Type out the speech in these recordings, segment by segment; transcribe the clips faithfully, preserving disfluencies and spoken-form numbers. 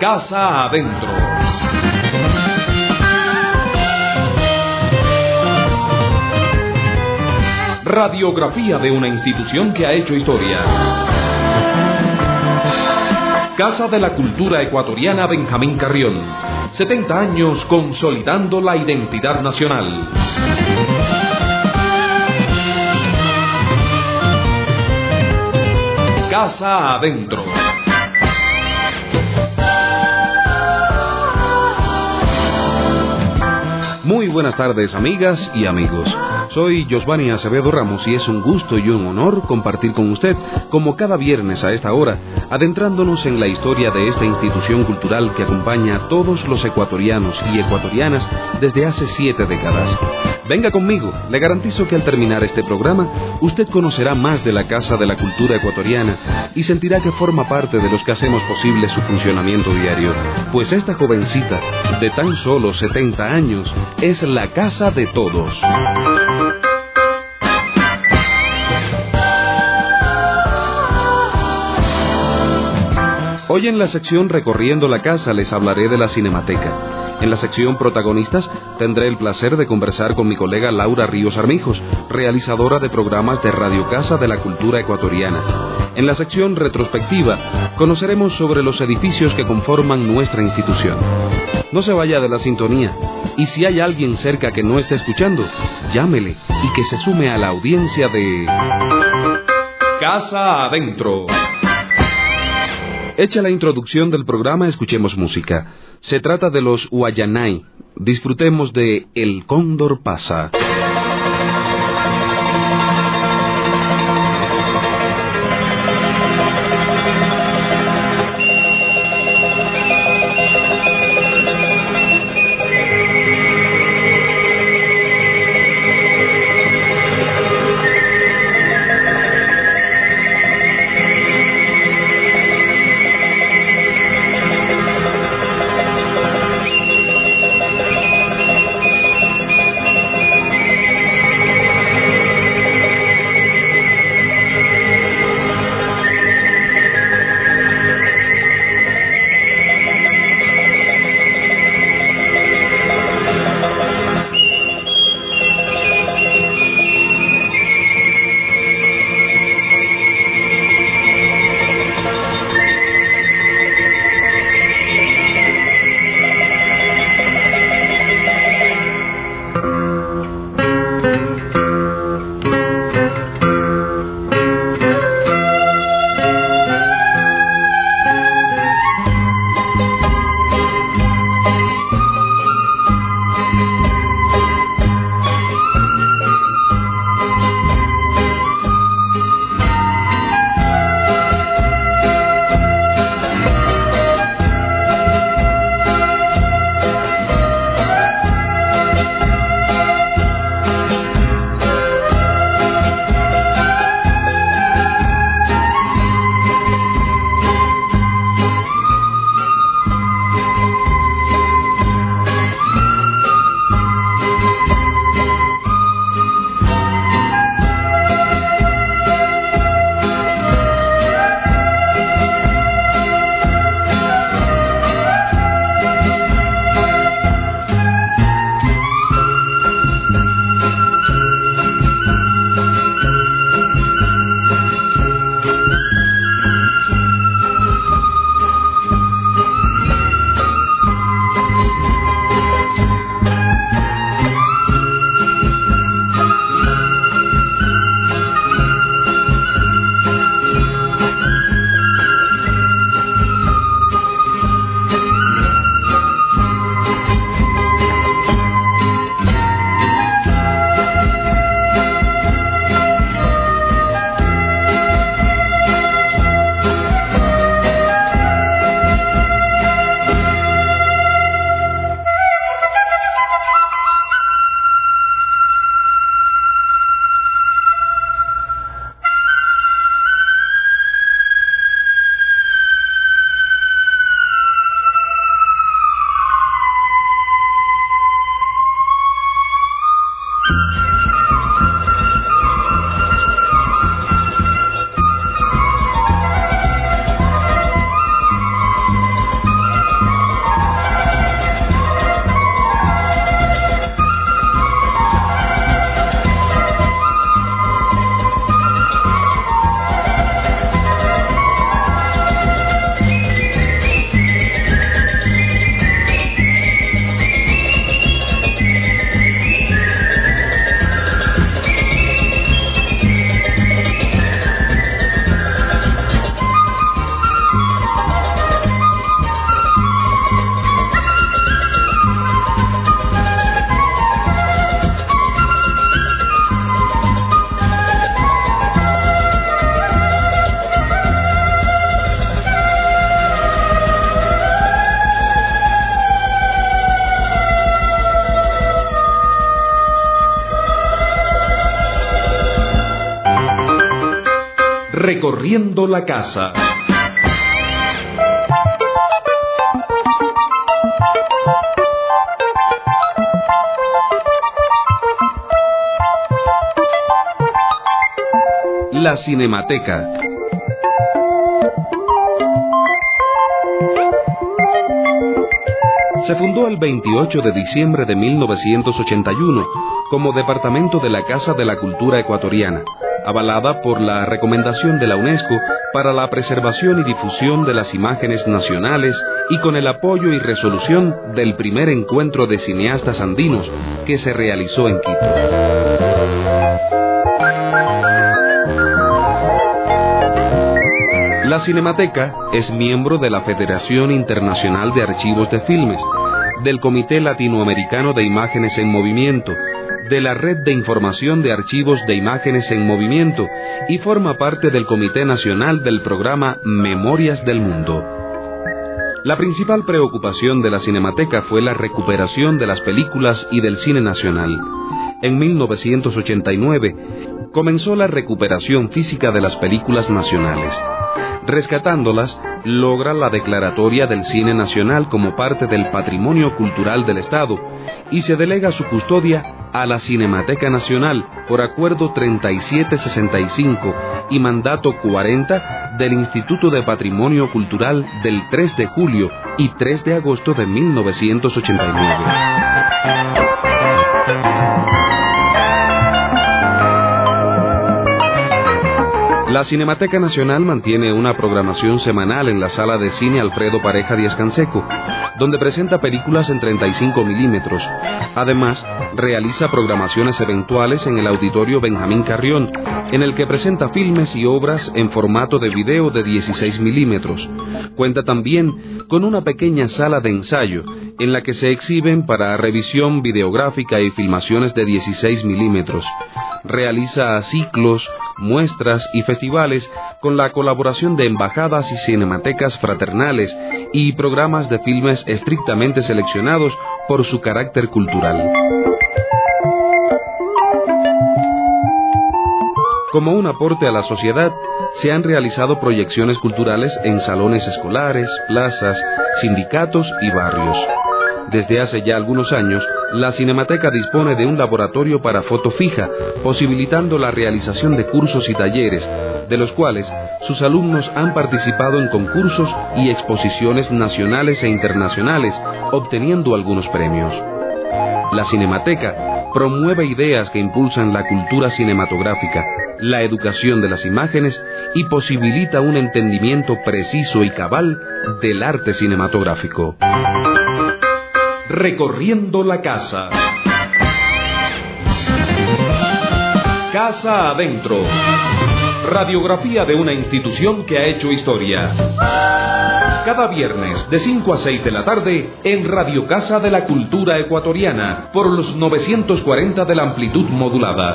Casa Adentro. Radiografía de una institución que ha hecho historia. Casa de la Cultura Ecuatoriana Benjamín Carrión. setenta años consolidando la identidad nacional. Casa Adentro. Muy buenas tardes, amigas y amigos. Soy Josvani Acevedo Ramos y es un gusto y un honor compartir con usted, como cada viernes a esta hora, adentrándonos en la historia de esta institución cultural que acompaña a todos los ecuatorianos y ecuatorianas desde hace siete décadas. Venga conmigo, le garantizo que al terminar este programa, usted conocerá más de la Casa de la Cultura Ecuatoriana y sentirá que forma parte de los que hacemos posible su funcionamiento diario. Pues esta jovencita, de tan solo setenta años, es la casa de todos. Hoy en la sección Recorriendo la Casa les hablaré de la Cinemateca. En la sección Protagonistas tendré el placer de conversar con mi colega Laura Ríos Armijos, realizadora de programas de Radio Casa de la Cultura Ecuatoriana. En la sección Retrospectiva conoceremos sobre los edificios que conforman nuestra institución. No se vaya de la sintonía, y si hay alguien cerca que no esté escuchando, llámele y que se sume a la audiencia de Casa Adentro. Hecha la introducción del programa, escuchemos música. Se trata de los Guayanay. Disfrutemos de El Cóndor Pasa. Recorriendo la casa. La Cinemateca. Se fundó el veintiocho de diciembre de mil novecientos ochenta y uno como departamento de la Casa de la Cultura Ecuatoriana, avalada por la recomendación de la UNESCO para la preservación y difusión de las imágenes nacionales y con el apoyo y resolución del primer encuentro de cineastas andinos que se realizó en Quito. La Cinemateca es miembro de la Federación Internacional de Archivos de Filmes, del Comité Latinoamericano de Imágenes en Movimiento, de la Red de Información de Archivos de Imágenes en Movimiento y forma parte del Comité Nacional del programa Memorias del Mundo. La principal preocupación de la Cinemateca fue la recuperación de las películas y del cine nacional. En mil novecientos ochenta y nueve comenzó la recuperación física de las películas nacionales. Rescatándolas, logra la declaratoria del cine nacional como parte del patrimonio cultural del Estado y se delega su custodia a la Cinemateca Nacional por acuerdo treinta y siete sesenta y cinco y mandato cuarenta del Instituto de Patrimonio Cultural del tres de julio y tres de agosto de mil novecientos ochenta y nueve. La Cinemateca Nacional mantiene una programación semanal en la Sala de Cine Alfredo Pareja Díaz Canseco, donde presenta películas en treinta y cinco milímetros. Además, realiza programaciones eventuales en el Auditorio Benjamín Carrión, en el que presenta filmes y obras en formato de video de dieciséis milímetros. Cuenta también con una pequeña sala de ensayo, en la que se exhiben para revisión videográfica y filmaciones de dieciséis milímetros. Realiza ciclos, muestras y festivales con la colaboración de embajadas y cinematecas fraternales y programas de filmes estrictamente seleccionados por su carácter cultural. Como un aporte a la sociedad, se han realizado proyecciones culturales en salones escolares, plazas, sindicatos y barrios. Desde hace ya algunos años, la Cinemateca dispone de un laboratorio para foto fija, posibilitando la realización de cursos y talleres, de los cuales sus alumnos han participado en concursos y exposiciones nacionales e internacionales, obteniendo algunos premios. La Cinemateca promueve ideas que impulsan la cultura cinematográfica, la educación de las imágenes y posibilita un entendimiento preciso y cabal del arte cinematográfico. Recorriendo la casa. Casa adentro. Radiografía de una institución que ha hecho historia. Cada viernes de cinco a seis de la tarde en Radio Casa de la Cultura Ecuatoriana por los novecientos cuarenta de la amplitud modulada.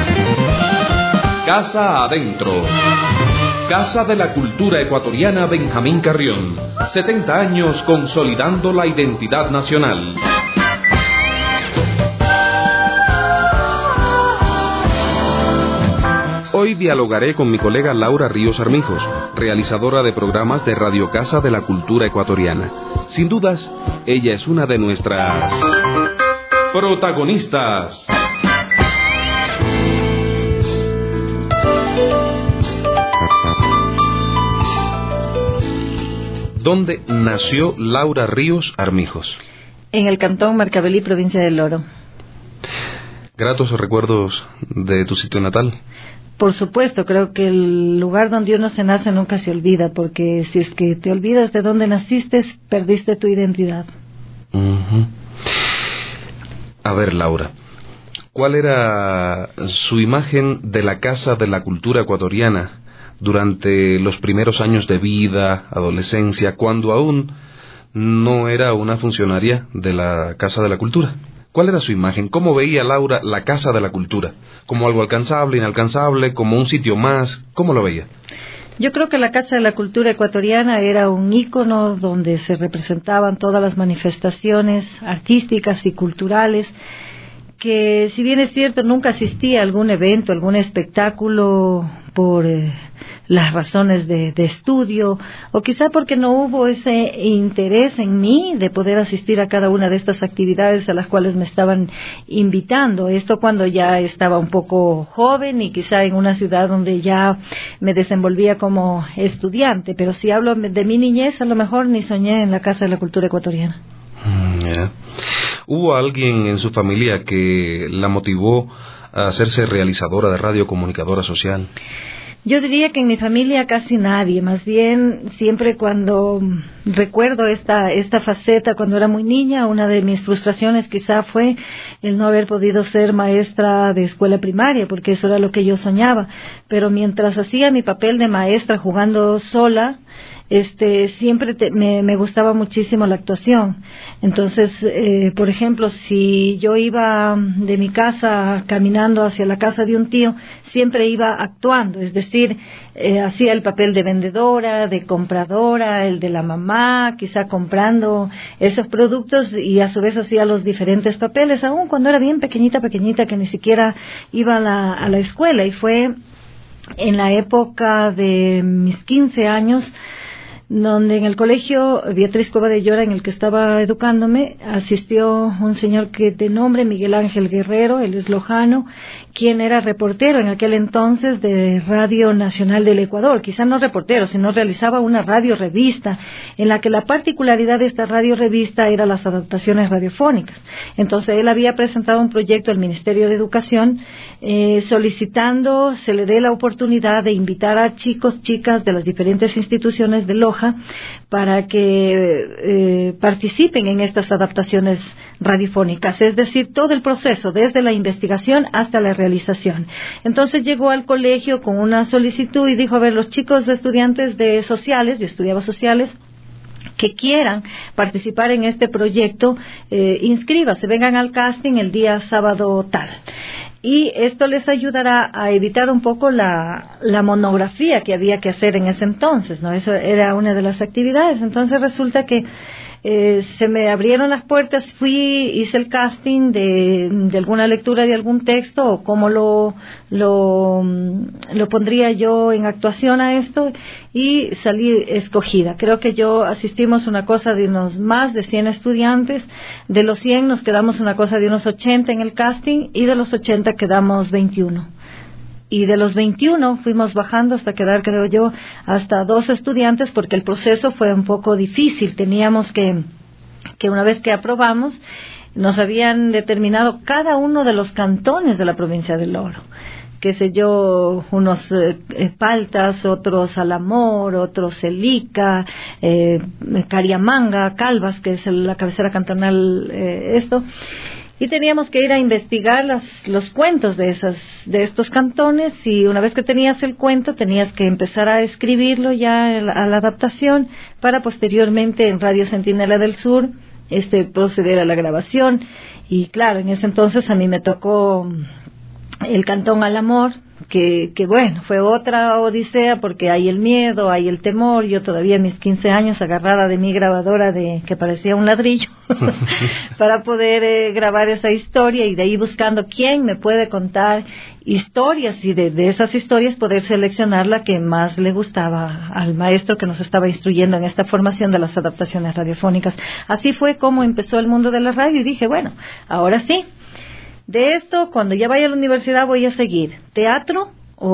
Casa adentro. Casa de la Cultura Ecuatoriana Benjamín Carrión. setenta años consolidando la identidad nacional. Hoy dialogaré con mi colega Laura Ríos Armijos, realizadora de programas de Radio Casa de la Cultura Ecuatoriana. Sin dudas, ella es una de nuestras protagonistas. ¿Dónde nació Laura Ríos Armijos? En el cantón Marcavelí, provincia del Oro. ¿Gratos recuerdos de tu sitio natal? Por supuesto, creo que el lugar donde uno se nace nunca se olvida, porque si es que te olvidas de dónde naciste, perdiste tu identidad. Uh-huh. A ver, Laura, ¿cuál era su imagen de la Casa de la Cultura Ecuatoriana durante los primeros años de vida, adolescencia, cuando aún no era una funcionaria de la Casa de la Cultura? ¿Cuál era su imagen? ¿Cómo veía Laura la Casa de la Cultura? ¿Como algo alcanzable, inalcanzable, como un sitio más? ¿Cómo lo veía? Yo creo que la Casa de la Cultura Ecuatoriana era un ícono donde se representaban todas las manifestaciones artísticas y culturales, que si bien es cierto nunca asistía a algún evento, algún espectáculo por eh, las razones de, de estudio, o quizá porque no hubo ese interés en mí de poder asistir a cada una de estas actividades a las cuales me estaban invitando. Esto cuando ya estaba un poco joven y quizá en una ciudad donde ya me desenvolvía como estudiante, pero si hablo de mi niñez, a lo mejor ni soñé en la Casa de la Cultura Ecuatoriana. Mm, yeah. ¿Hubo alguien en su familia que la motivó a hacerse realizadora de radio, comunicadora social? Yo diría que en mi familia casi nadie, más bien siempre cuando recuerdo esta esta faceta cuando era muy niña, una de mis frustraciones quizá fue el no haber podido ser maestra de escuela primaria, porque eso era lo que yo soñaba, pero mientras hacía mi papel de maestra jugando sola, este siempre te, me, me gustaba muchísimo la actuación. Entonces, eh, por ejemplo, si yo iba de mi casa caminando hacia la casa de un tío, siempre iba actuando, es decir, eh, hacía el papel de vendedora, de compradora, el de la mamá, quizá comprando esos productos, y a su vez hacía los diferentes papeles, aún cuando era bien pequeñita, pequeñita, que ni siquiera iba a la, a la escuela. Y fue en la época de mis quince años, donde en el colegio Beatriz Cueva de Llora, en el que estaba educándome, asistió un señor que de nombre Miguel Ángel Guerrero, él es lojano, quien era reportero en aquel entonces de Radio Nacional del Ecuador, quizá no reportero, sino realizaba una radio revista, en la que la particularidad de esta radio revista era las adaptaciones radiofónicas. Entonces él había presentado un proyecto al Ministerio de Educación, eh, solicitando se le dé la oportunidad de invitar a chicos, chicas de las diferentes instituciones de Loja para que eh, participen en estas adaptaciones radiofónicas, es decir, todo el proceso, desde la investigación hasta la realización. Entonces llegó al colegio con una solicitud y dijo, a ver, los chicos estudiantes de sociales, yo estudiaba sociales, que quieran participar en este proyecto, eh, inscríbase, vengan al casting el día sábado tal. Y esto les ayudará a evitar un poco la, la monografía que había que hacer en ese entonces, ¿no? Eso era una de las actividades. Entonces resulta que eh, se me abrieron las puertas, fui, hice el casting de, de alguna lectura de algún texto, o cómo lo, lo, lo pondría yo en actuación a esto, y salí escogida. Creo que yo asistimos una cosa de unos más de cien estudiantes, de los cien nos quedamos una cosa de unos ochenta en el casting, y de los ochenta quedamos veintiuno. Y de los veintiuno fuimos bajando hasta quedar, creo yo, hasta dos estudiantes, porque el proceso fue un poco difícil. Teníamos que, que una vez que aprobamos, nos habían determinado cada uno de los cantones de la provincia del Oro. Qué sé yo, unos eh, Paltas, otros Alamor, otros Elica, eh, Cariamanga, Calvas, que es el, la cabecera cantonal, eh, esto. Y teníamos que ir a investigar las, los cuentos de esas, de estos cantones, y una vez que tenías el cuento, tenías que empezar a escribirlo ya a la, a la adaptación, para posteriormente en Radio Centinela del Sur, este, proceder a la grabación. Y claro, en ese entonces a mí me tocó el cantón Alamor, que, que bueno, fue otra odisea, porque hay el miedo, hay el temor. Yo todavía a mis quince años agarrada de mi grabadora de que parecía un ladrillo para poder eh, grabar esa historia, y de ahí buscando quién me puede contar historias, y de, de esas historias poder seleccionar la que más le gustaba al maestro que nos estaba instruyendo en esta formación de las adaptaciones radiofónicas. Así fue como empezó el mundo de la radio, y dije, bueno, ahora sí, de esto, cuando ya vaya a la universidad, voy a seguir teatro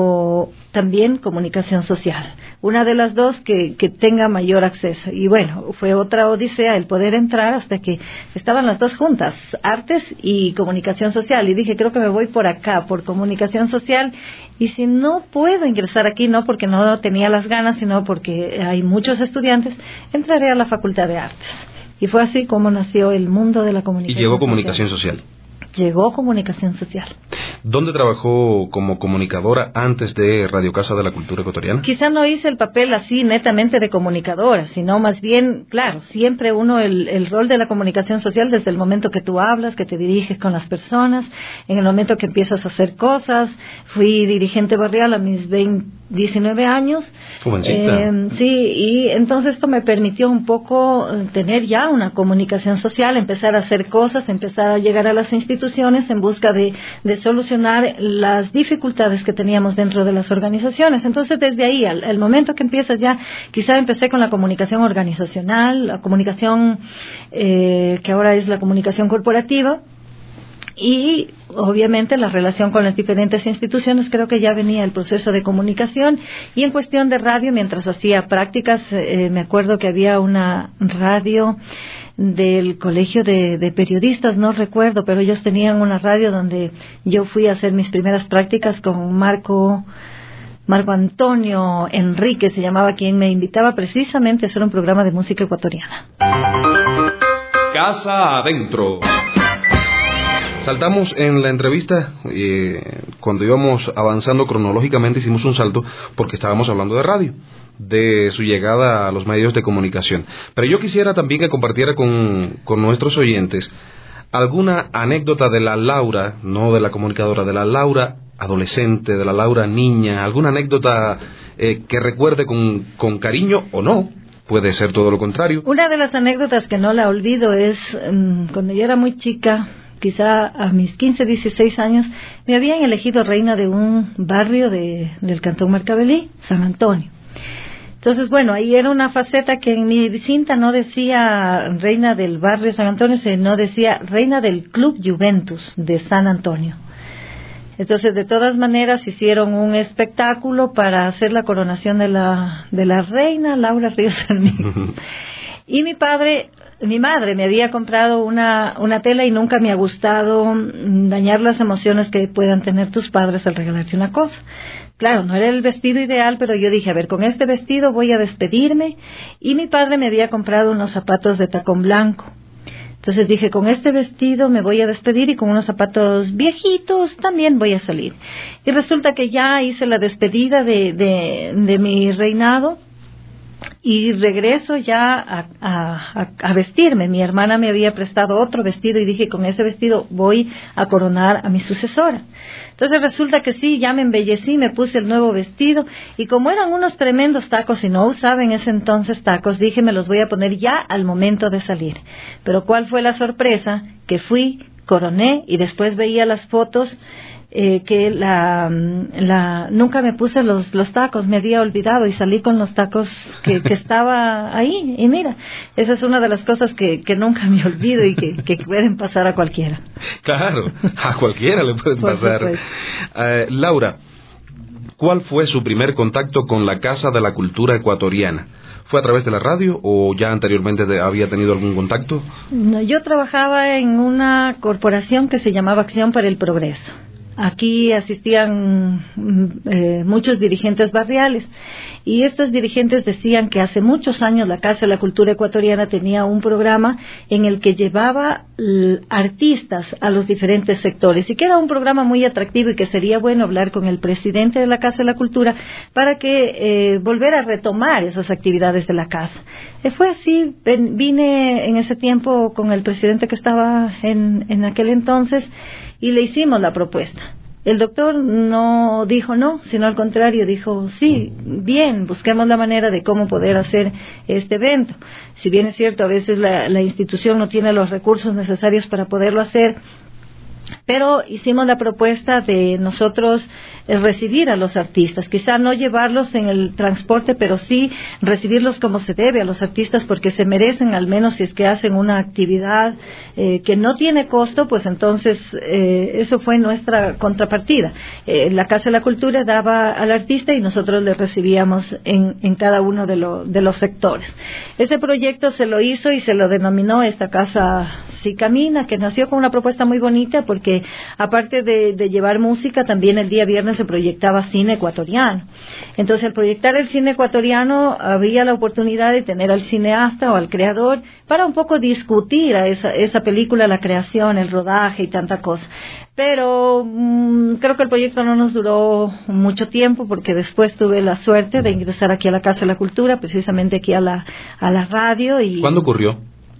o también comunicación social, una de las dos que, que tenga mayor acceso. Y bueno, fue otra odisea el poder entrar, hasta que estaban las dos juntas, artes y comunicación social, y dije, creo que me voy por acá, por comunicación social, y si no puedo ingresar aquí, no porque no tenía las ganas, sino porque hay muchos estudiantes, entraré a la Facultad de Artes. Y fue así como nació el mundo de la comunicación. Y llegó comunicación social. Llegó comunicación social. ¿Dónde trabajó como comunicadora antes de Radio Casa de la Cultura Ecuatoriana? Quizá no hice el papel así netamente de comunicadora, sino más bien, claro, siempre uno el, el rol de la comunicación social desde el momento que tú hablas, que te diriges con las personas, en el momento que empiezas a hacer cosas. Fui dirigente barrial a mis veinte diecinueve años. Jovencita. Eh, sí, y entonces esto me permitió un poco tener ya una comunicación social, empezar a hacer cosas, empezar a llegar a las instituciones en busca de, de solucionar las dificultades que teníamos dentro de las organizaciones. Entonces, desde ahí, al, al momento que empiezas ya, quizá empecé con la comunicación organizacional, la comunicación eh, que ahora es la comunicación corporativa, y obviamente la relación con las diferentes instituciones. Creo que ya venía el proceso de comunicación, y en cuestión de radio, mientras hacía prácticas, eh, me acuerdo que había una radio del colegio de, de periodistas, no recuerdo, pero ellos tenían una radio donde yo fui a hacer mis primeras prácticas con Marco Marco Antonio Enrique, se llamaba, quien me invitaba precisamente a hacer un programa de música ecuatoriana. Casa Adentro. Saltamos en la entrevista, eh, cuando íbamos avanzando cronológicamente hicimos un salto porque estábamos hablando de radio, de su llegada a los medios de comunicación. Pero yo quisiera también que compartiera con, con nuestros oyentes alguna anécdota de la Laura, no de la comunicadora, de la Laura adolescente, de la Laura niña, alguna anécdota eh, que recuerde con, con cariño o no. Puede ser todo lo contrario. Una de las anécdotas que no la olvido es um, cuando yo era muy chica, quizá a mis quince, dieciséis años, me habían elegido reina de un barrio de, del Cantón Marcavelí, San Antonio. Entonces, bueno, ahí era una faceta que en mi cinta no decía reina del barrio San Antonio, sino decía reina del Club Juventus de San Antonio. Entonces, de todas maneras, hicieron un espectáculo para hacer la coronación de la, de la reina Laura Ríos Sarmiento. Y mi padre, mi madre me había comprado una, una tela, y nunca me ha gustado dañar las emociones que puedan tener tus padres al regalarte una cosa. Claro, no era el vestido ideal, pero yo dije, a ver, con este vestido voy a despedirme, y mi padre me había comprado unos zapatos de tacón blanco. Entonces dije, con este vestido me voy a despedir, y con unos zapatos viejitos también voy a salir. Y resulta que ya hice la despedida de, de, de mi reinado, y regreso ya a, a, a vestirme. Mi hermana me había prestado otro vestido, y dije, con ese vestido voy a coronar a mi sucesora. Entonces resulta que sí, ya me embellecí, me puse el nuevo vestido, y como eran unos tremendos tacos y no usaba en ese entonces tacos, dije, me los voy a poner ya al momento de salir. Pero ¿cuál fue la sorpresa? Que fui, coroné, y después veía las fotos, eh, que la, la nunca me puse los, los tacos, me había olvidado, y salí con los tacos que, que estaba ahí. Y mira, esa es una de las cosas que, que nunca me olvido, y que, que pueden pasar a cualquiera. Claro, a cualquiera le pueden Por pasar. Uh, Laura, ¿cuál fue su primer contacto con la Casa de la Cultura Ecuatoriana? ¿Fue a través de la radio o ya anteriormente de, había tenido algún contacto? No, yo trabajaba en una corporación que se llamaba Acción para el Progreso. Aquí asistían eh, muchos dirigentes barriales, y estos dirigentes decían que hace muchos años la Casa de la Cultura Ecuatoriana tenía un programa en el que llevaba l, artistas a los diferentes sectores, y que era un programa muy atractivo, y que sería bueno hablar con el presidente de la Casa de la Cultura para que eh, volver a retomar esas actividades de la casa. Eh, fue así, ven, vine en ese tiempo con el presidente que estaba en, en aquel entonces, y le hicimos la propuesta. El doctor no dijo no, sino al contrario, dijo sí, bien, busquemos la manera de cómo poder hacer este evento. Si bien es cierto, a veces la, la institución no tiene los recursos necesarios para poderlo hacer, pero hicimos la propuesta de nosotros eh, recibir a los artistas, quizá no llevarlos en el transporte, pero sí recibirlos como se debe a los artistas, porque se merecen, al menos si es que hacen una actividad eh, que no tiene costo, pues entonces eh, eso fue nuestra contrapartida. Eh, la Casa de la Cultura daba al artista, y nosotros le recibíamos en, en cada uno de, lo, de los sectores. Ese proyecto se lo hizo y se lo denominó Esta Casa Sí Camina, que nació con una propuesta muy bonita, porque aparte de, de llevar música, también el día viernes se proyectaba cine ecuatoriano. Entonces, al proyectar el cine ecuatoriano, había la oportunidad de tener al cineasta o al creador para un poco discutir a esa, esa película, la creación, el rodaje y tanta cosa. Pero mmm, creo que el proyecto no nos duró mucho tiempo, porque después tuve la suerte de ingresar aquí a la Casa de la Cultura, precisamente aquí a la, a la radio. Y ¿cuándo ocurrió?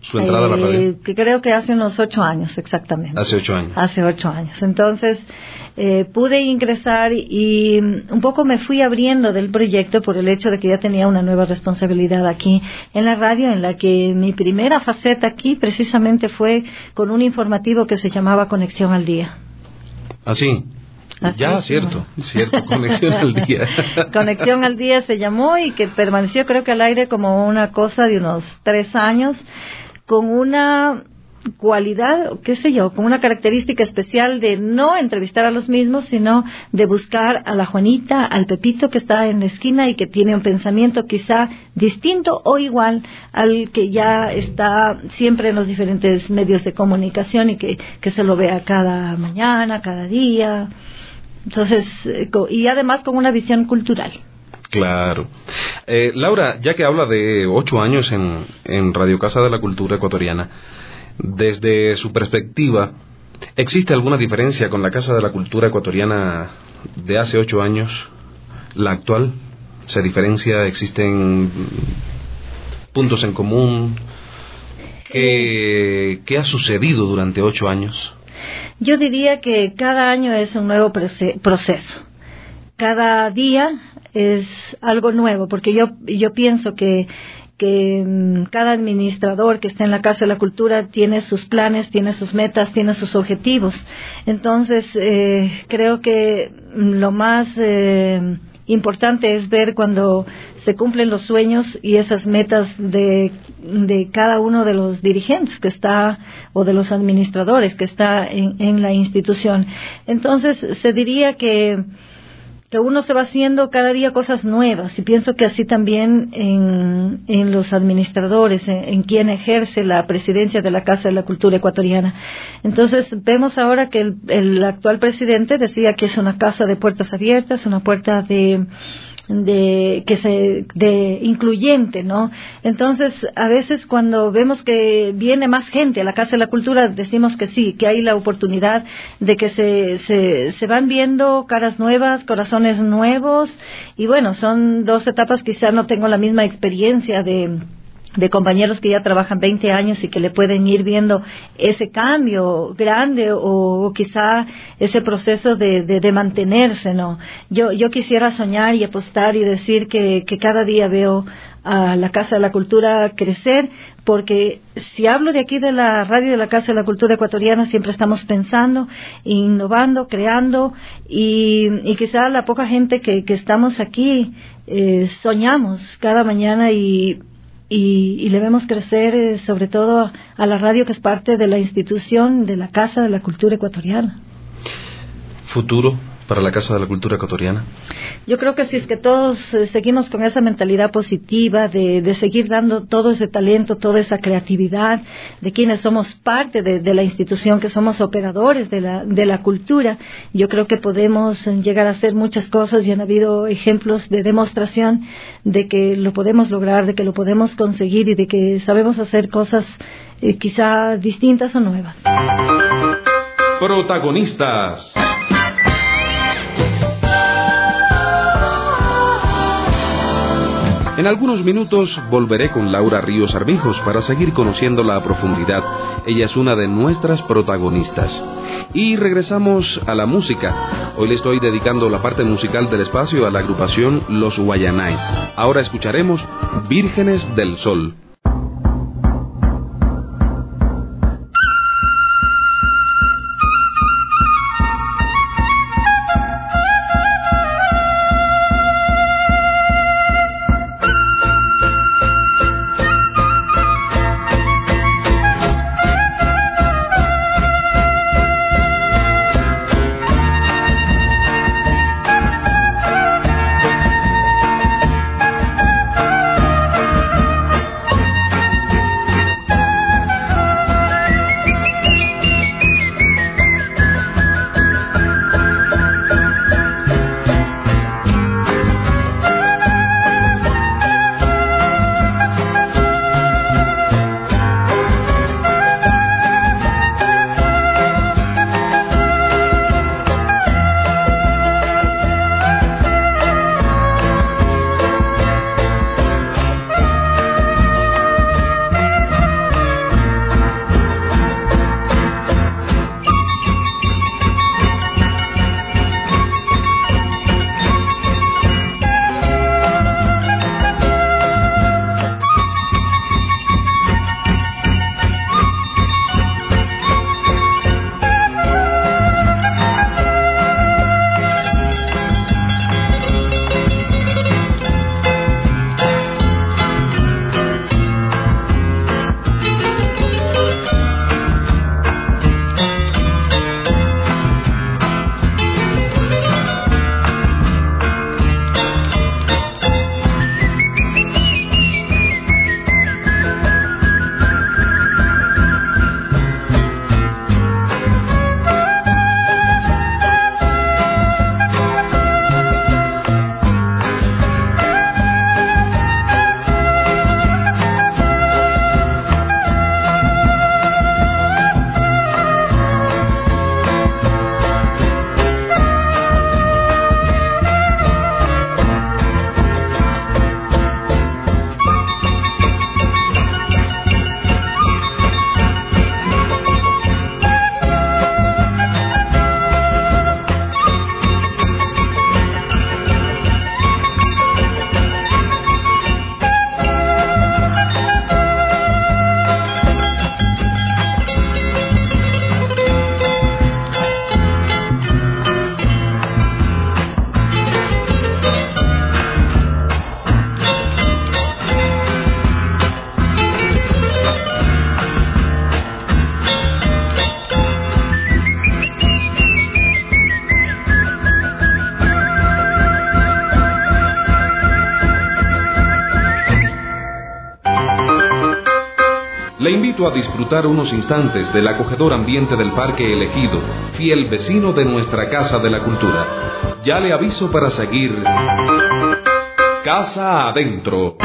su entrada eh, a la radio? Que creo que hace unos ocho años, exactamente. Hace ocho años. Hace ocho años. Entonces, eh, pude ingresar y un poco me fui abriendo del proyecto por el hecho de que ya tenía una nueva responsabilidad aquí en la radio, en la que mi primera faceta aquí precisamente fue con un informativo que se llamaba Conexión al Día. ¿Ah, sí? Así ya, es, cierto, ¿no? cierto, Conexión al Día. Conexión al Día se llamó y que permaneció creo que al aire como una cosa de unos tres años, con una cualidad, qué sé yo, con una característica especial de no entrevistar a los mismos, sino de buscar a la Juanita, al Pepito que está en la esquina y que tiene un pensamiento quizá distinto o igual al que ya está siempre en los diferentes medios de comunicación y que, que se lo vea cada mañana, cada día. Entonces, y además con una visión cultural. Claro. Eh, Laura, ya que habla de ocho años en, en Radio Casa de la Cultura Ecuatoriana, desde su perspectiva, ¿existe alguna diferencia con la Casa de la Cultura Ecuatoriana de hace ocho años, la actual? ¿Se diferencia? ¿Existen puntos en común? ¿Qué, qué ha sucedido durante ocho años? Yo diría que cada año es un nuevo proceso. Cada día es algo nuevo, porque yo, yo pienso que que um, cada administrador que está en la Casa de la Cultura tiene sus planes, tiene sus metas, tiene sus objetivos. Entonces, eh, creo que lo más eh, importante es ver cuando se cumplen los sueños y esas metas de, de cada uno de los dirigentes que está, o de los administradores que está en, en la institución. Entonces, se diría que que uno se va haciendo cada día cosas nuevas, y pienso que así también en, en los administradores, en, en quien ejerce la presidencia de la Casa de la Cultura Ecuatoriana. Entonces vemos ahora que el, el actual presidente decía que es una casa de puertas abiertas, una puerta de de que se de incluyente, ¿no? Entonces, a veces cuando vemos que viene más gente a la Casa de la Cultura, decimos que sí, que hay la oportunidad de que se se, se van viendo caras nuevas, corazones nuevos, y bueno, son dos etapas. Quizá no tengo la misma experiencia de de compañeros que ya trabajan veinte años y que le pueden ir viendo ese cambio grande, o, o quizá ese proceso de, de, de mantenerse, ¿no? Yo, yo quisiera soñar y apostar y decir que, que cada día veo a la Casa de la Cultura crecer, porque si hablo de aquí de la radio de la Casa de la Cultura Ecuatoriana, siempre estamos pensando, innovando, creando, y, y quizá la poca gente que, que estamos aquí eh, soñamos cada mañana y Y, y le vemos crecer, eh, sobre todo a la radio, que es parte de la institución de la Casa de la Cultura Ecuatoriana. ¿Futuro para la Casa de la Cultura Ecuatoriana? Yo creo que si es que todos eh, seguimos con esa mentalidad positiva de, de seguir dando todo ese talento, toda esa creatividad de quienes somos parte de, de la institución, que somos operadores de la, de la cultura, yo creo que podemos llegar a hacer muchas cosas, y han habido ejemplos de demostración de que lo podemos lograr, de que lo podemos conseguir, y de que sabemos hacer cosas eh, quizá distintas o nuevas. Protagonistas. En algunos minutos volveré con Laura Ríos Armijos para seguir conociéndola a profundidad. Ella es una de nuestras protagonistas. Y regresamos a la música. Hoy le estoy dedicando la parte musical del espacio a la agrupación Los Guayanay. Ahora escucharemos Vírgenes del Sol. invito a disfrutar unos instantes del acogedor ambiente del Parque Elegido, fiel vecino de nuestra Casa de la Cultura. Ya le aviso para seguir Casa Adentro.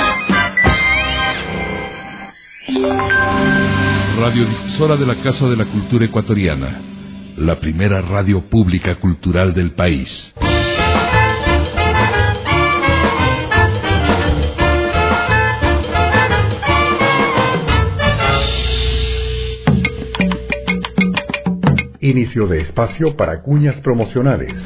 Radiodifusora de la Casa de la Cultura Ecuatoriana, la primera radio pública cultural del país. Inicio de espacio para cuñas promocionales.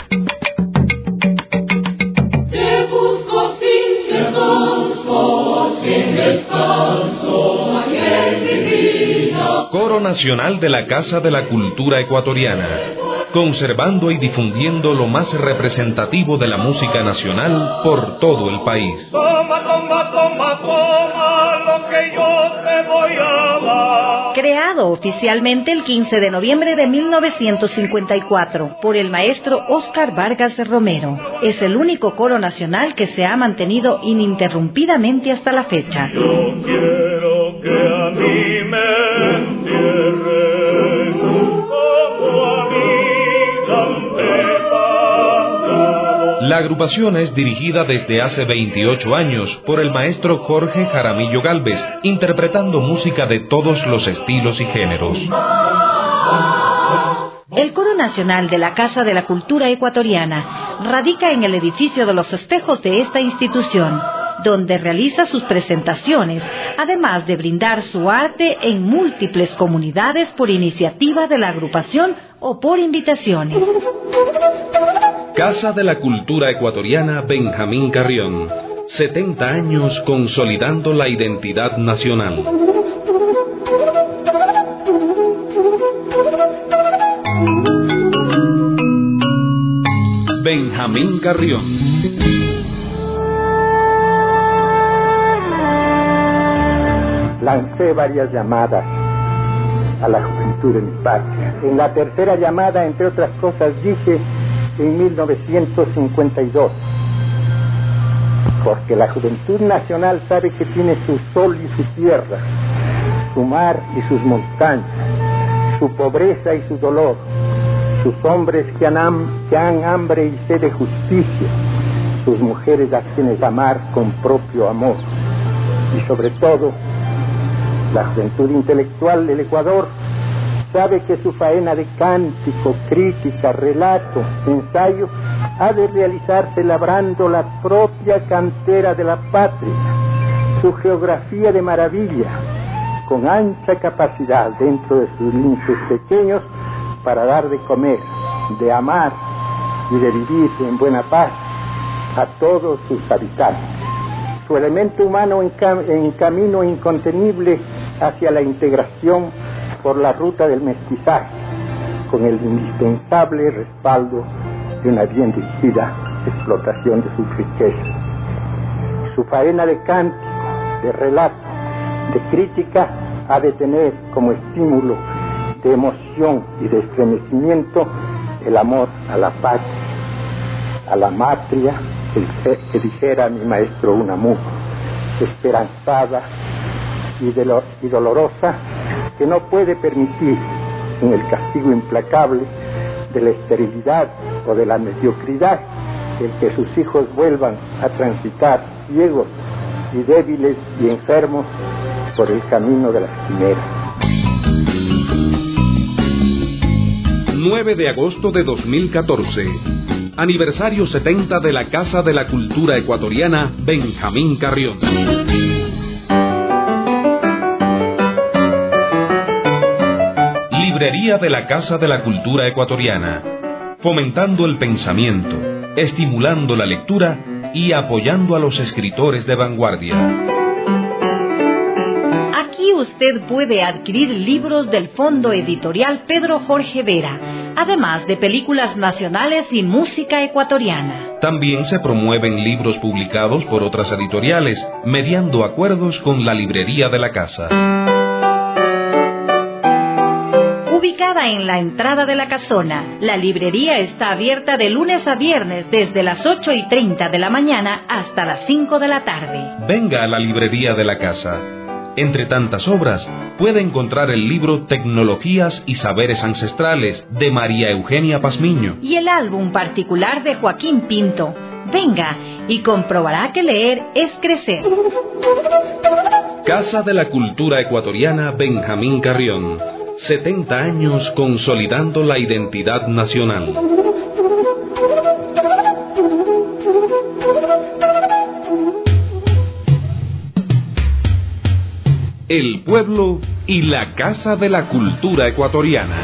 Te busco sin descanso, sin descanso, ayer mi vida. Coro Nacional de la Casa de la Cultura Ecuatoriana, conservando y difundiendo lo más representativo de la música nacional por todo el país. Toma, toma, toma, toma lo que yo te voy a dar. Creado oficialmente el quince de noviembre de mil novecientos cincuenta y cuatro por el maestro Óscar Vargas Romero, es el único coro nacional que se ha mantenido ininterrumpidamente hasta la fecha. Yo quiero que a mí me entierren como a mis antepasados. La agrupación es dirigida desde hace veintiocho años por el maestro Jorge Jaramillo Gálvez, interpretando música de todos los estilos y géneros. El Coro Nacional de la Casa de la Cultura Ecuatoriana radica en el edificio de los espejos de esta institución, donde realiza sus presentaciones, además de brindar su arte en múltiples comunidades por iniciativa de la agrupación o por invitaciones. Casa de la Cultura Ecuatoriana Benjamín Carrión, setenta años consolidando la identidad nacional. Benjamín Carrión. Lancé varias llamadas a la juventud de mi patria. En la tercera llamada, entre otras cosas, dije en mil novecientos cincuenta y dos, porque la juventud nacional sabe que tiene su sol y su tierra, su mar y sus montañas, su pobreza y su dolor, sus hombres que han, que han hambre y sed de justicia, sus mujeres a quienes amar con propio amor, y sobre todo, la juventud intelectual del Ecuador sabe que su faena de cántico, crítica, relato, ensayo, ha de realizarse labrando la propia cantera de la patria, su geografía de maravilla, con ancha capacidad dentro de sus límites pequeños para dar de comer, de amar y de vivir en buena paz a todos sus habitantes. Su elemento humano en, cam- en camino incontenible hacia la integración por la ruta del mestizaje, con el indispensable respaldo de una bien dirigida explotación de sus riquezas. Su faena de cántico, de relato, de crítica ha de tener como estímulo de emoción y de estremecimiento el amor a la patria, a la matria, que, que dijera mi maestro Unamuno, esperanzada y, de lo, y dolorosa, que no puede permitir en el castigo implacable de la esterilidad o de la mediocridad el que sus hijos vuelvan a transitar ciegos y débiles y enfermos por el camino de las quimeras. nueve de agosto de dos mil catorce. Aniversario setenta de la Casa de la Cultura Ecuatoriana Benjamín Carrión. Librería de la Casa de la Cultura Ecuatoriana, fomentando el pensamiento, estimulando la lectura y apoyando a los escritores de vanguardia. Aquí usted puede adquirir libros del Fondo Editorial Pedro Jorge Vera, además de películas nacionales y música ecuatoriana. También se promueven libros publicados por otras editoriales, mediando acuerdos con la librería de la casa. Ubicada en la entrada de la casona, la librería está abierta de lunes a viernes desde las ocho y treinta de la mañana hasta las cinco de la tarde. Venga a la librería de la casa. Entre tantas obras, puede encontrar el libro Tecnologías y Saberes Ancestrales, de María Eugenia Pazmiño. Y el álbum particular de Joaquín Pinto. Venga y comprobará que leer es crecer. Casa de la Cultura Ecuatoriana Benjamín Carrión. setenta años consolidando la identidad nacional. El pueblo y la Casa de la Cultura Ecuatoriana.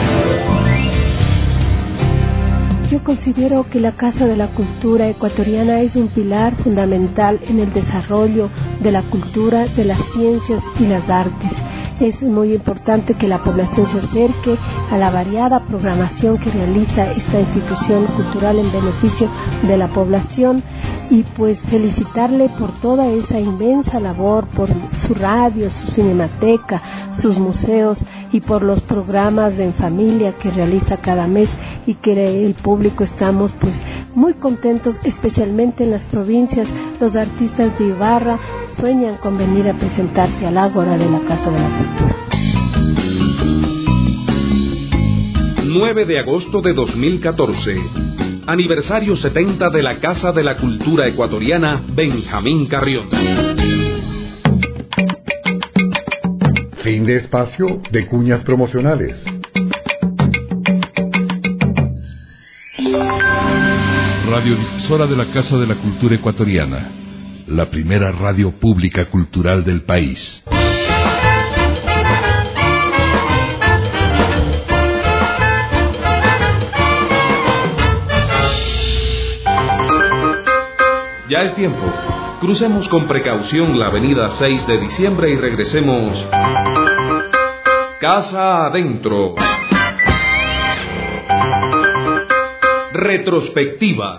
Yo considero que la Casa de la Cultura Ecuatoriana es un pilar fundamental en el desarrollo de la cultura, de las ciencias y las artes. Es muy importante que la población se acerque a la variada programación que realiza esta institución cultural en beneficio de la población y pues felicitarle por toda esa inmensa labor, por su radio, su cinemateca, sus museos y por los programas en familia que realiza cada mes y que el público estamos pues muy contentos, especialmente en las provincias. Los artistas de Ibarra sueñan con venir a presentarse al Ágora de la Casa de la Cultura. nueve de agosto de dos mil catorce. Aniversario setenta de la Casa de la Cultura Ecuatoriana Benjamín Carrión. Fin de espacio de cuñas promocionales. Radiodifusora de la Casa de la Cultura Ecuatoriana, la primera radio pública cultural del país. Ya es tiempo. Crucemos con precaución la avenida seis de diciembre y regresemos casa adentro. Retrospectiva.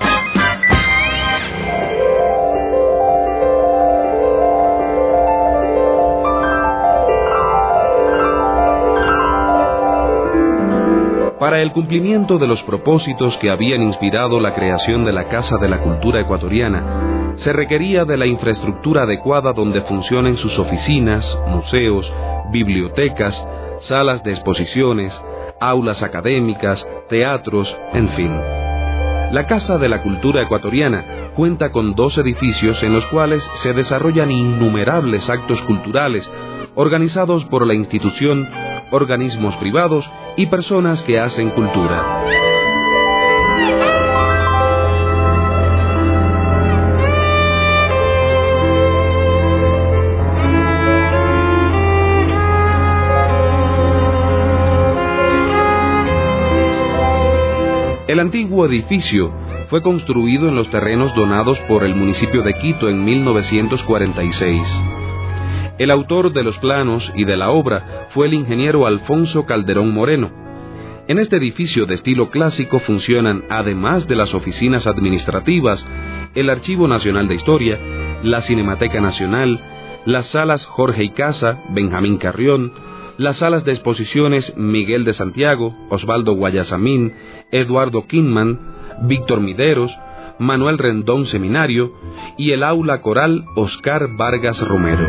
Para el cumplimiento de los propósitos que habían inspirado la creación de la Casa de la Cultura Ecuatoriana, se requería de la infraestructura adecuada donde funcionen sus oficinas, museos, bibliotecas, salas de exposiciones, aulas académicas, teatros, en fin. La Casa de la Cultura Ecuatoriana cuenta con dos edificios en los cuales se desarrollan innumerables actos culturales organizados por la institución, organismos privados y personas que hacen cultura. El antiguo edificio fue construido en los terrenos donados por el municipio de Quito en mil novecientos cuarenta y seis. El autor de los planos y de la obra fue el ingeniero Alfonso Calderón Moreno. En este edificio de estilo clásico funcionan, además de las oficinas administrativas, el Archivo Nacional de Historia, la Cinemateca Nacional, las salas Jorge y Casa, Benjamín Carrión, las salas de exposiciones Miguel de Santiago, Osvaldo Guayasamín, Eduardo Kinman, Víctor Mideros, Manuel Rendón Seminario y el aula coral Oscar Vargas Romero.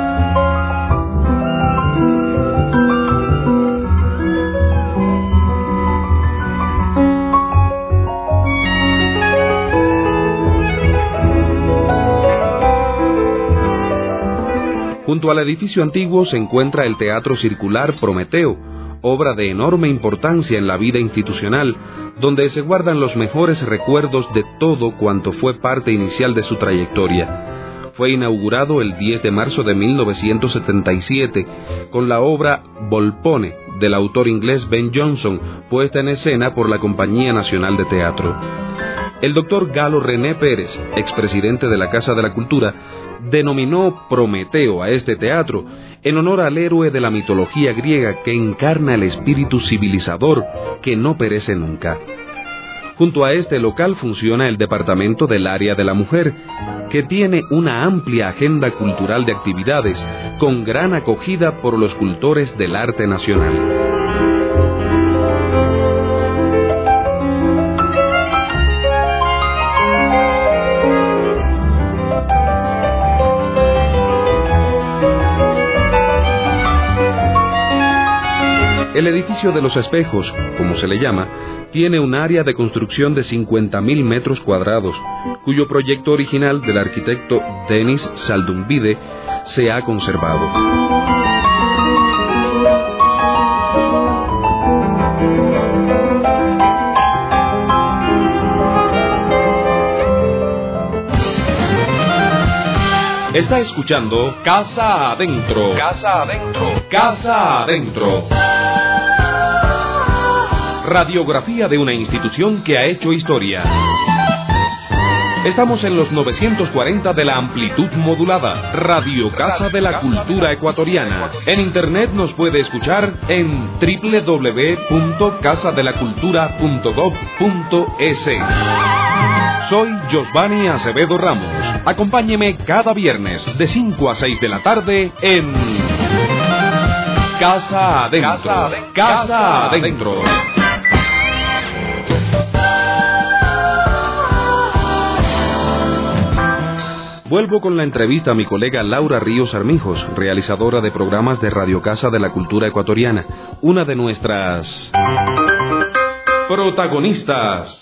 Junto al edificio antiguo se encuentra el Teatro Circular Prometeo, obra de enorme importancia en la vida institucional, donde se guardan los mejores recuerdos de todo cuanto fue parte inicial de su trayectoria. Fue inaugurado el diez de marzo de mil novecientos setenta y siete con la obra Volpone, del autor inglés Ben Jonson, puesta en escena por la Compañía Nacional de Teatro. El doctor Galo René Pérez, expresidente de la Casa de la Cultura, denominó Prometeo a este teatro en honor al héroe de la mitología griega que encarna el espíritu civilizador que no perece nunca. Junto a este local funciona el Departamento del Área de la Mujer, que tiene una amplia agenda cultural de actividades, con gran acogida por los cultores del arte nacional. El edificio de los espejos, como se le llama, tiene un área de construcción de cincuenta mil metros cuadrados, cuyo proyecto original del arquitecto Denis Saldumbide se ha conservado. Está escuchando Casa Adentro. Casa Adentro. Casa Adentro. Radiografía de una institución que ha hecho historia. Estamos en los novecientos cuarenta de la amplitud modulada. Radio Casa de la Cultura Ecuatoriana. En internet nos puede escuchar en doble u doble u doble u punto casa de la cultura punto gob punto es. Soy Josvani Acevedo Ramos. Acompáñeme cada viernes de cinco a seis de la tarde en Casa Adentro. Casa Adentro. Casa Adentro. Vuelvo con la entrevista a mi colega Laura Ríos Armijos, realizadora de programas de Radio Casa de la Cultura Ecuatoriana, una de nuestras protagonistas.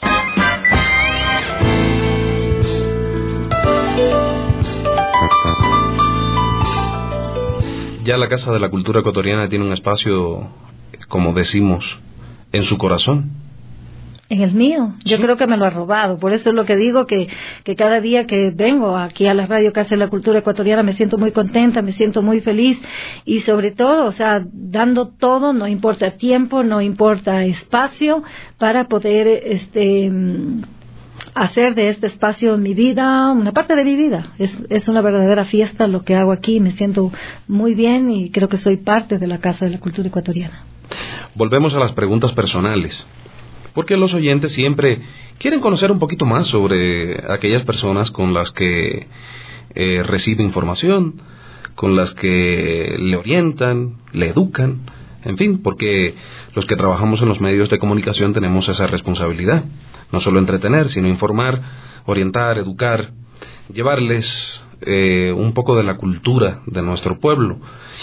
Ya la Casa de la Cultura Ecuatoriana tiene un espacio, como decimos, en su corazón. En el mío, yo sí. Creo que me lo ha robado, por eso es lo que digo, que, que cada día que vengo aquí a la Radio Casa de la Cultura Ecuatoriana me siento muy contenta, me siento muy feliz y sobre todo, o sea, dando todo, no importa tiempo, no importa espacio, para poder este hacer de este espacio mi vida, una parte de mi vida. Es, es una verdadera fiesta lo que hago aquí, me siento muy bien y creo que soy parte de la Casa de la Cultura Ecuatoriana. Volvemos a las preguntas personales, porque los oyentes siempre quieren conocer un poquito más sobre aquellas personas con las que eh, recibe información, con las que le orientan, le educan, en fin, porque los que trabajamos en los medios de comunicación tenemos esa responsabilidad, no solo entretener, sino informar, orientar, educar, llevarles eh, un poco de la cultura de nuestro pueblo.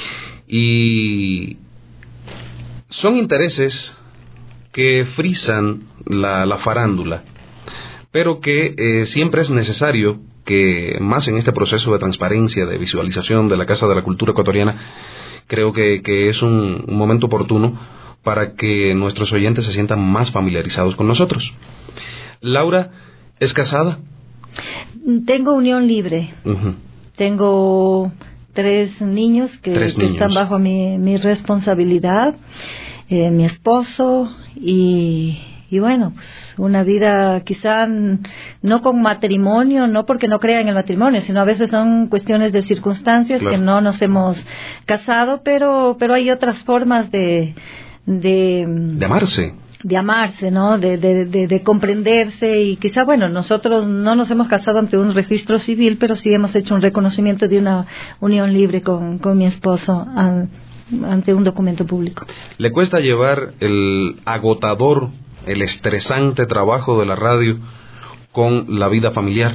Y son intereses que frisan la, la farándula, pero que eh, siempre es necesario que, más en este proceso de transparencia, de visualización de la Casa de la Cultura Ecuatoriana, creo que, que es un, un momento oportuno para que nuestros oyentes se sientan más familiarizados con nosotros. Laura, ¿es casada? Tengo unión libre. Uh-huh. Tengo tres niños que, tres que niños. están bajo mi, mi responsabilidad. Eh, mi esposo y, y bueno, pues una vida quizá no con matrimonio, no porque no crea en el matrimonio, sino a veces son cuestiones de circunstancias, claro, que no nos hemos casado, pero pero hay otras formas de de, de amarse. de amarse, ¿no? De, de, de, de comprenderse y quizá, bueno, nosotros no nos hemos casado ante un registro civil, pero sí hemos hecho un reconocimiento de una unión libre con, con mi esposo a, ante un documento público. ¿Le cuesta llevar el agotador, el estresante trabajo de la radio con la vida familiar?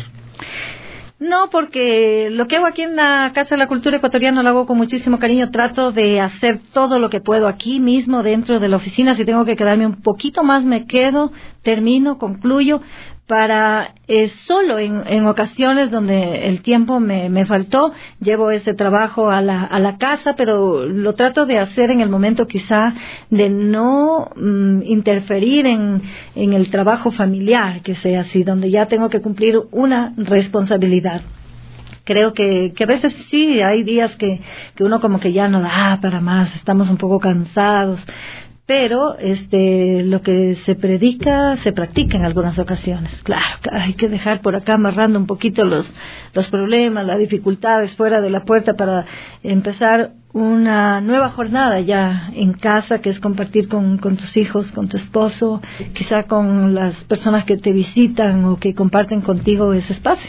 No, porque lo que hago aquí en la Casa de la Cultura Ecuatoriana lo hago con muchísimo cariño. Trato de hacer todo lo que puedo aquí mismo dentro de la oficina. Si tengo que quedarme un poquito más, me quedo, termino, concluyo, para eh, solo en, en ocasiones donde el tiempo me, me faltó, llevo ese trabajo a la, a la casa, pero lo trato de hacer en el momento quizá de no mm, interferir en, en el trabajo familiar, que sea así, donde ya tengo que cumplir una responsabilidad. Creo que, que a veces sí, hay días que, que uno como que ya no da para más, estamos un poco cansados, pero este lo que se predica se practica en algunas ocasiones. Claro, hay que dejar por acá amarrando un poquito los los problemas, las dificultades fuera de la puerta para empezar una nueva jornada ya en casa, que es compartir con, con tus hijos, con tu esposo, quizá con las personas que te visitan o que comparten contigo ese espacio.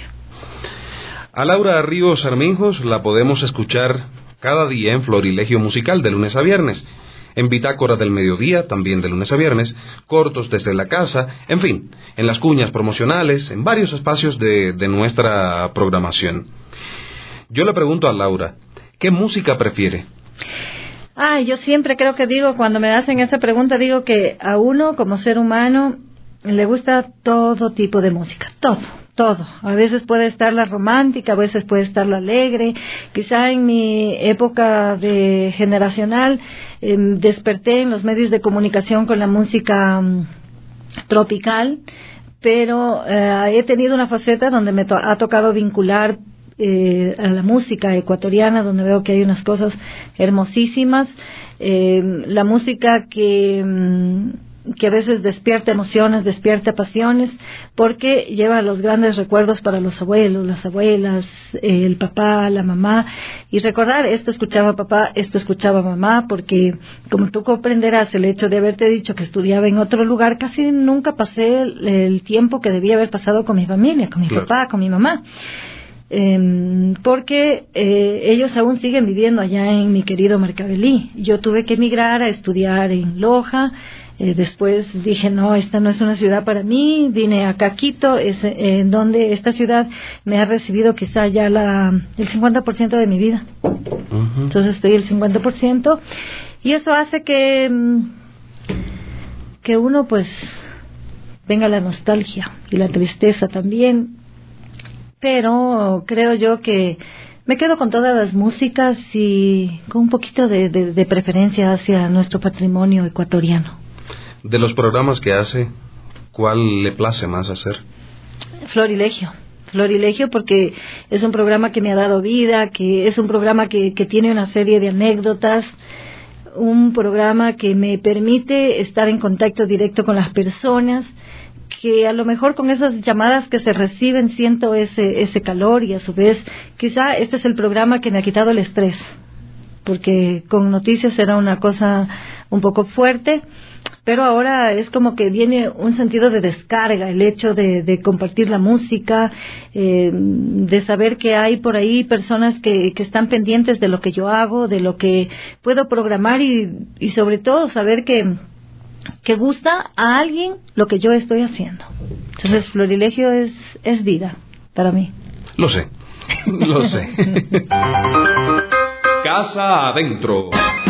A Laura Ríos Armijos la podemos escuchar cada día en Florilegio Musical de lunes a viernes, en Bitácora del Mediodía, también de lunes a viernes, Cortos desde la Casa, en fin, en las cuñas promocionales, en varios espacios de, de nuestra programación. Yo le pregunto a Laura, ¿qué música prefiere? Ah, yo siempre creo que digo, cuando me hacen esa pregunta, digo que a uno como ser humano le gusta todo tipo de música, todo, todo. A veces puede estar la romántica, a veces puede estar la alegre. Quizá en mi época de generacional eh, desperté en los medios de comunicación con la música um, tropical, pero eh, he tenido una faceta donde me to- ha tocado vincular Eh, a la música ecuatoriana, donde veo que hay unas cosas hermosísimas, eh, la música que que a veces despierta emociones, despierta pasiones, porque lleva los grandes recuerdos para los abuelos, las abuelas, eh, el papá, la mamá, y recordar, esto escuchaba papá, esto escuchaba mamá, porque como tú comprenderás, el hecho de haberte dicho que estudiaba en otro lugar, casi nunca pasé el, el tiempo que debía haber pasado con mi familia, con mi claro. papá, con mi mamá. Eh, porque eh, ellos aún siguen viviendo allá en mi querido Marcavelí. Yo tuve que emigrar a estudiar en Loja, eh, después dije no, esta no es una ciudad para mí, vine acá a Quito, es, eh, en donde esta ciudad me ha recibido quizá ya la, el cincuenta por ciento de mi vida. Uh-huh. Entonces estoy el cincuenta por ciento y eso hace que que uno pues venga la nostalgia y la tristeza también. Pero creo yo que me quedo con todas las músicas y con un poquito de, de, de preferencia hacia nuestro patrimonio ecuatoriano. De los programas que hace, ¿cuál le place más hacer? Florilegio. Florilegio porque es un programa que me ha dado vida, que es un programa que, que tiene una serie de anécdotas, un programa que me permite estar en contacto directo con las personas, que a lo mejor con esas llamadas que se reciben siento ese ese calor y a su vez quizá este es el programa que me ha quitado el estrés, porque con noticias era una cosa un poco fuerte, pero ahora es como que viene un sentido de descarga, el hecho de, de compartir la música, eh, de saber que hay por ahí personas que, que están pendientes de lo que yo hago, de lo que puedo programar y, y sobre todo saber que que gusta a alguien lo que yo estoy haciendo. Entonces Florilegio es es vida para mí. Lo sé, lo sé. Casa adentro.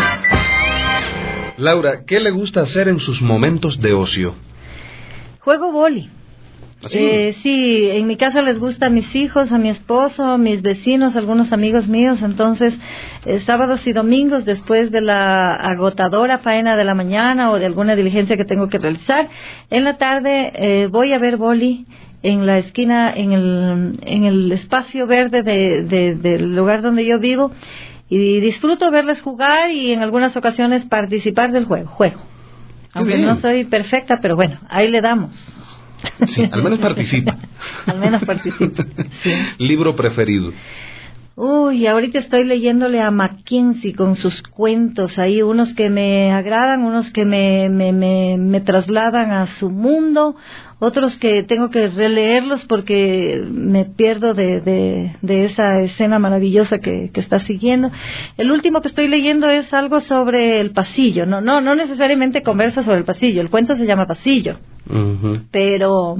Laura, ¿qué le gusta hacer en sus momentos de ocio? Juego vóley. ¿Sí? Eh, sí, en mi casa les gusta a mis hijos, a mi esposo, a mis vecinos, algunos amigos míos, entonces eh, sábados y domingos después de la agotadora faena de la mañana o de alguna diligencia que tengo que realizar, en la tarde eh, voy a ver vóley en la esquina, en el, en el espacio verde de, de, del lugar donde yo vivo y disfruto verles jugar y en algunas ocasiones participar del juego, juego. Aunque no soy perfecta, pero bueno, ahí le damos. Sí, al menos participa. Al menos participa. Sí. ¿Libro preferido? Uy, ahorita estoy leyéndole a Mackenzie con sus cuentos, ahí unos que me agradan, unos que me, me, me, me trasladan a su mundo, otros que tengo que releerlos porque me pierdo de, de, de esa escena maravillosa que, que está siguiendo. El último que estoy leyendo es algo sobre el pasillo, no, no, no necesariamente conversa sobre el pasillo, el cuento se llama Pasillo, uh-huh. pero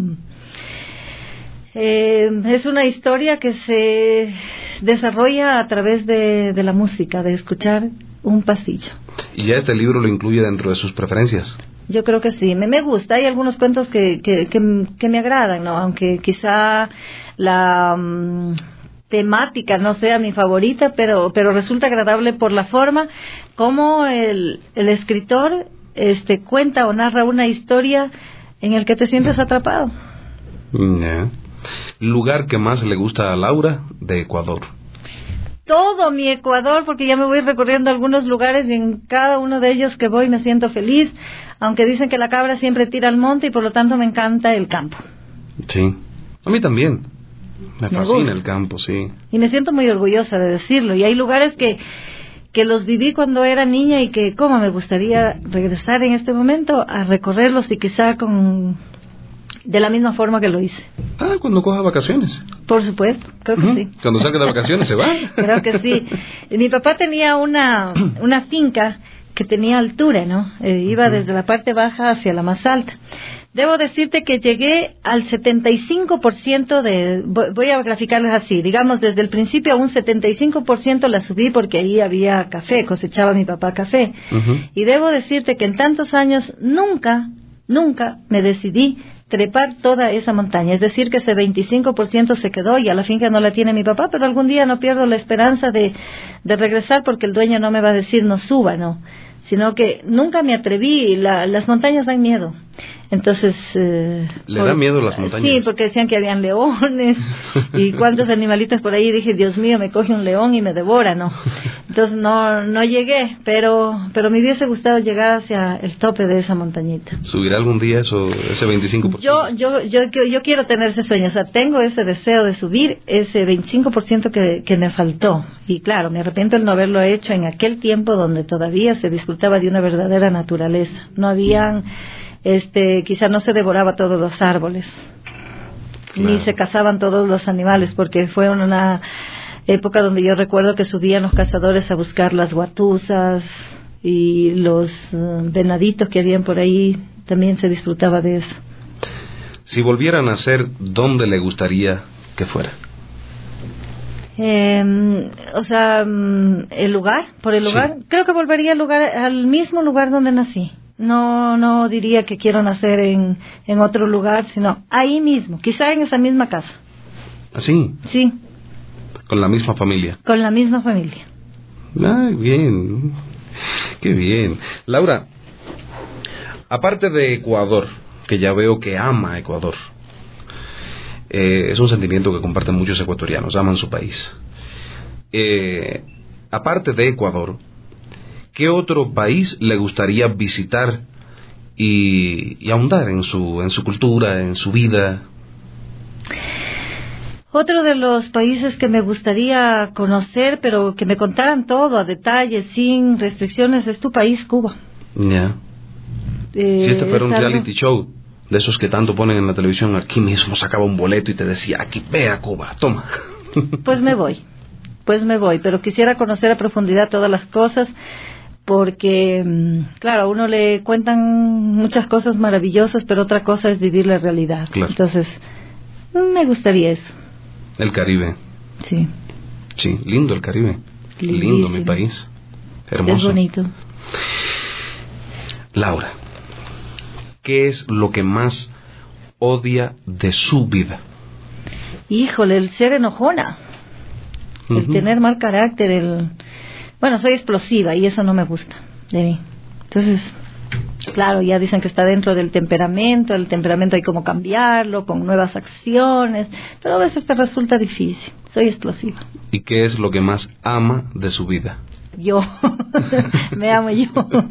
eh, es una historia que se desarrolla a través de, de la música, de escuchar un pasillo. ¿Y ya este libro lo incluye dentro de sus preferencias? Yo creo que sí, me, me gusta, hay algunos cuentos que, que, que, que me agradan, ¿no? Aunque quizá la um, temática no sea mi favorita, pero, pero resulta agradable por la forma como el, el escritor este, cuenta o narra una historia en el que te sientes atrapado. Yeah. ¿Lugar que más le gusta a Laura de Ecuador? Todo mi Ecuador, porque ya me voy recorriendo algunos lugares y en cada uno de ellos que voy me siento feliz, aunque dicen que la cabra siempre tira al monte y por lo tanto me encanta el campo. Sí, a mí también, me, me fascina gusta. El campo, sí. Y me siento muy orgullosa de decirlo, y hay lugares que, que los viví cuando era niña y que cómo me gustaría regresar en este momento a recorrerlos y quizá con... de la misma forma que lo hice. Ah, cuando coja vacaciones. Por supuesto, creo que uh-huh. sí. Cuando salga de vacaciones se va. Creo que sí. Mi papá tenía una una finca que tenía altura, ¿no? Eh, iba uh-huh. desde la parte baja hacia la más alta. Debo decirte que llegué al setenta y cinco por ciento de, voy a graficarles así, digamos desde el principio a un setenta y cinco por ciento la subí porque ahí había café, cosechaba mi papá café. Uh-huh. Y debo decirte que en tantos años nunca, nunca me decidí trepar toda esa montaña, es decir que ese veinticinco por ciento se quedó y a la finca no la tiene mi papá, pero algún día no pierdo la esperanza de, de regresar porque el dueño no me va a decir no suba, no, sino que nunca me atreví, la, las montañas dan miedo. Entonces... Eh, ¿Le por, da miedo las montañas? Sí, porque decían que habían leones y cuántos animalitos por ahí. Dije, Dios mío, me coge un león y me devora, ¿no? Entonces no no llegué, pero pero me hubiese gustado llegar hacia el tope de esa montañita. ¿Subirá algún día eso, ese veinticinco por ciento? Yo, yo, yo, yo quiero tener ese sueño, o sea, tengo ese deseo de subir ese veinticinco por ciento que, que me faltó. Y claro, me arrepiento de no haberlo hecho en aquel tiempo donde todavía se disfrutaba de una verdadera naturaleza. No habían... Este, quizá no se devoraba todos los árboles, claro, ni se cazaban todos los animales, porque fue una época donde yo recuerdo que subían los cazadores a buscar las guatuzas y los uh, venaditos que habían por ahí, también se disfrutaba de eso. Si volvieran a nacer, ¿dónde le gustaría que fuera? Eh, o sea, el lugar, por el lugar, sí. Creo que volvería al lugar, al mismo lugar donde nací. No no diría que quiero nacer en, en otro lugar, sino ahí mismo, quizá en esa misma casa. ¿Así? Sí. ¿Con la misma familia? Con la misma familia. Ay, bien. Qué bien. Laura, aparte de Ecuador, que ya veo que ama Ecuador, eh, es un sentimiento que comparten muchos ecuatorianos, aman su país. Eh, aparte de Ecuador, ¿qué otro país le gustaría visitar y, y ahondar en su, en su cultura, en su vida? Otro de los países que me gustaría conocer, pero que me contaran todo a detalle, sin restricciones, es tu país, Cuba. Ya. Yeah. Eh, si este fuera un algo... reality show, de esos que tanto ponen en la televisión, aquí mismo sacaba un boleto y te decía, aquí, ve a Cuba, toma. Pues me voy, pues me voy, pero quisiera conocer a profundidad todas las cosas, porque, claro, a uno le cuentan muchas cosas maravillosas, pero otra cosa es vivir la realidad. Claro. Entonces, me gustaría eso. El Caribe. Sí. Sí, lindo el Caribe. Lindísimo. Lindo mi país. Hermoso. Es bonito. Laura, ¿qué es lo que más odia de su vida? Híjole, el ser enojona. Uh-huh. El tener mal carácter, el... Bueno, soy explosiva y eso no me gusta de mí. Entonces, claro, ya dicen que está dentro del temperamento, el temperamento hay como cambiarlo con nuevas acciones, pero a veces te resulta difícil. Soy explosiva. ¿Y qué es lo que más ama de su vida? Yo. Me amo yo.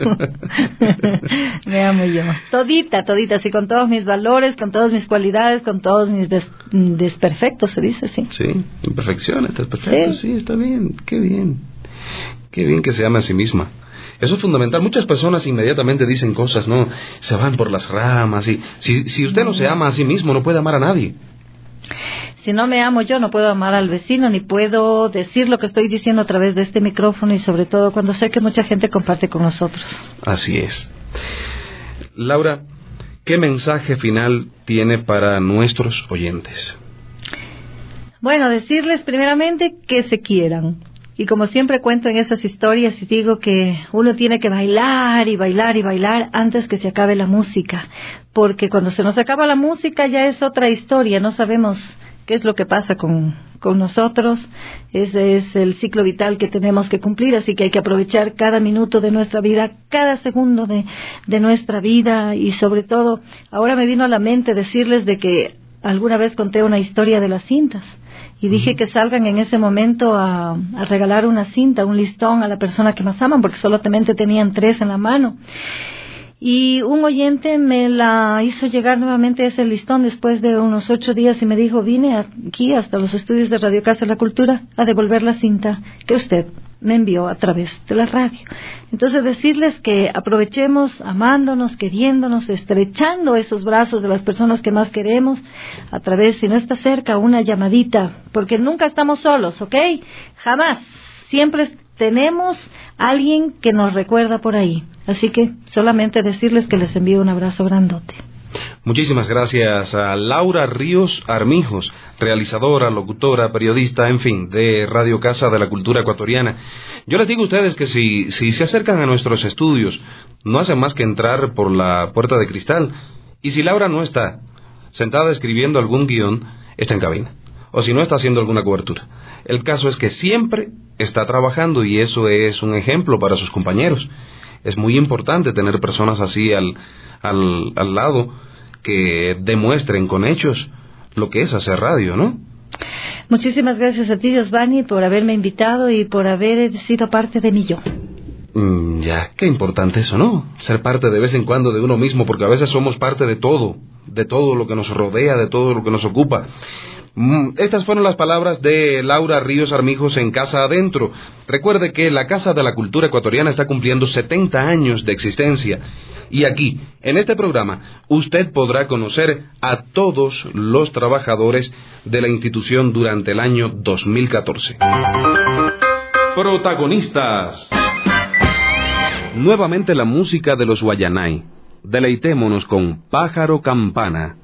Me amo yo. Todita, todita, sí, con todos mis valores, con todas mis cualidades, con todos mis des- desperfectos, se dice, sí. Sí, imperfecciones, desperfectos, sí. sí, está bien, qué bien. Qué bien que se ama a sí misma. Eso es fundamental. Muchas personas inmediatamente dicen cosas, ¿no? Se van por las ramas. Y si, si usted no se ama a sí mismo, no puede amar a nadie. Si no me amo yo, no puedo amar al vecino, ni puedo decir lo que estoy diciendo a través de este micrófono, y sobre todo cuando sé que mucha gente comparte con nosotros. Así es. Laura, ¿qué mensaje final tiene para nuestros oyentes? Bueno, decirles primeramente que se quieran. Y como siempre cuento en esas historias y digo que uno tiene que bailar y bailar y bailar antes que se acabe la música, porque cuando se nos acaba la música ya es otra historia, no sabemos qué es lo que pasa con, con nosotros, ese es el ciclo vital que tenemos que cumplir, así que hay que aprovechar cada minuto de nuestra vida, cada segundo de, de nuestra vida, y sobre todo, ahora me vino a la mente decirles de que alguna vez conté una historia de las cintas. Y dije que salgan en ese momento a, a regalar una cinta, un listón a la persona que más aman, porque solamente tenían tres en la mano. Y un oyente me la hizo llegar nuevamente ese listón después de unos ocho días y me dijo, vine aquí hasta los estudios de Radio Casa de la Cultura a devolver la cinta que usted me envió a través de la radio. Entonces decirles que aprovechemos amándonos, queriéndonos, estrechando esos brazos de las personas que más queremos, a través, si no está cerca, una llamadita, porque nunca estamos solos, ¿ok? Jamás, siempre tenemos alguien que nos recuerda por ahí. Así que solamente decirles que les envío un abrazo grandote. Muchísimas gracias a Laura Ríos Armijos, realizadora, locutora, periodista, en fin, de Radio Casa de la Cultura Ecuatoriana. Yo les digo a ustedes que si, si se acercan a nuestros estudios, no hacen más que entrar por la puerta de cristal. Y si Laura no está sentada escribiendo algún guión, está en cabina. O si no, está haciendo alguna cobertura. El caso es que siempre está trabajando y eso es un ejemplo para sus compañeros. Es muy importante tener personas así al, al, al lado que demuestren con hechos lo que es hacer radio, ¿no? Muchísimas gracias a ti, Giovanni, por haberme invitado y por haber sido parte de mi yo. Mm, ya, qué importante eso, ¿no? Ser parte de vez en cuando de uno mismo, porque a veces somos parte de todo, de todo lo que nos rodea, de todo lo que nos ocupa. Estas fueron las palabras de Laura Ríos Armijos en Casa Adentro. Recuerde que la Casa de la Cultura Ecuatoriana está cumpliendo setenta años de existencia. Y aquí, en este programa, usted podrá conocer a todos los trabajadores de la institución durante el año dos mil catorce. Protagonistas. Nuevamente la música de los Guayanay. Deleitémonos con Pájaro Campana.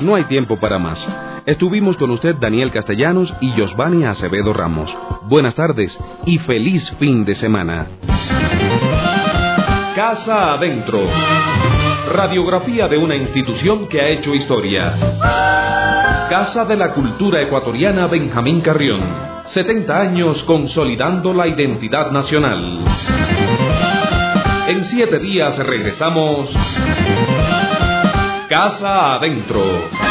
no hay tiempo para más. Estuvimos con usted Daniel Castellanos y Josvani Acevedo Ramos. Buenas tardes y feliz fin de semana. Casa Adentro. Radiografía de una institución que ha hecho historia. Casa de la Cultura Ecuatoriana Benjamín Carrión. setenta años consolidando la identidad nacional. En siete días regresamos. Casa Adentro.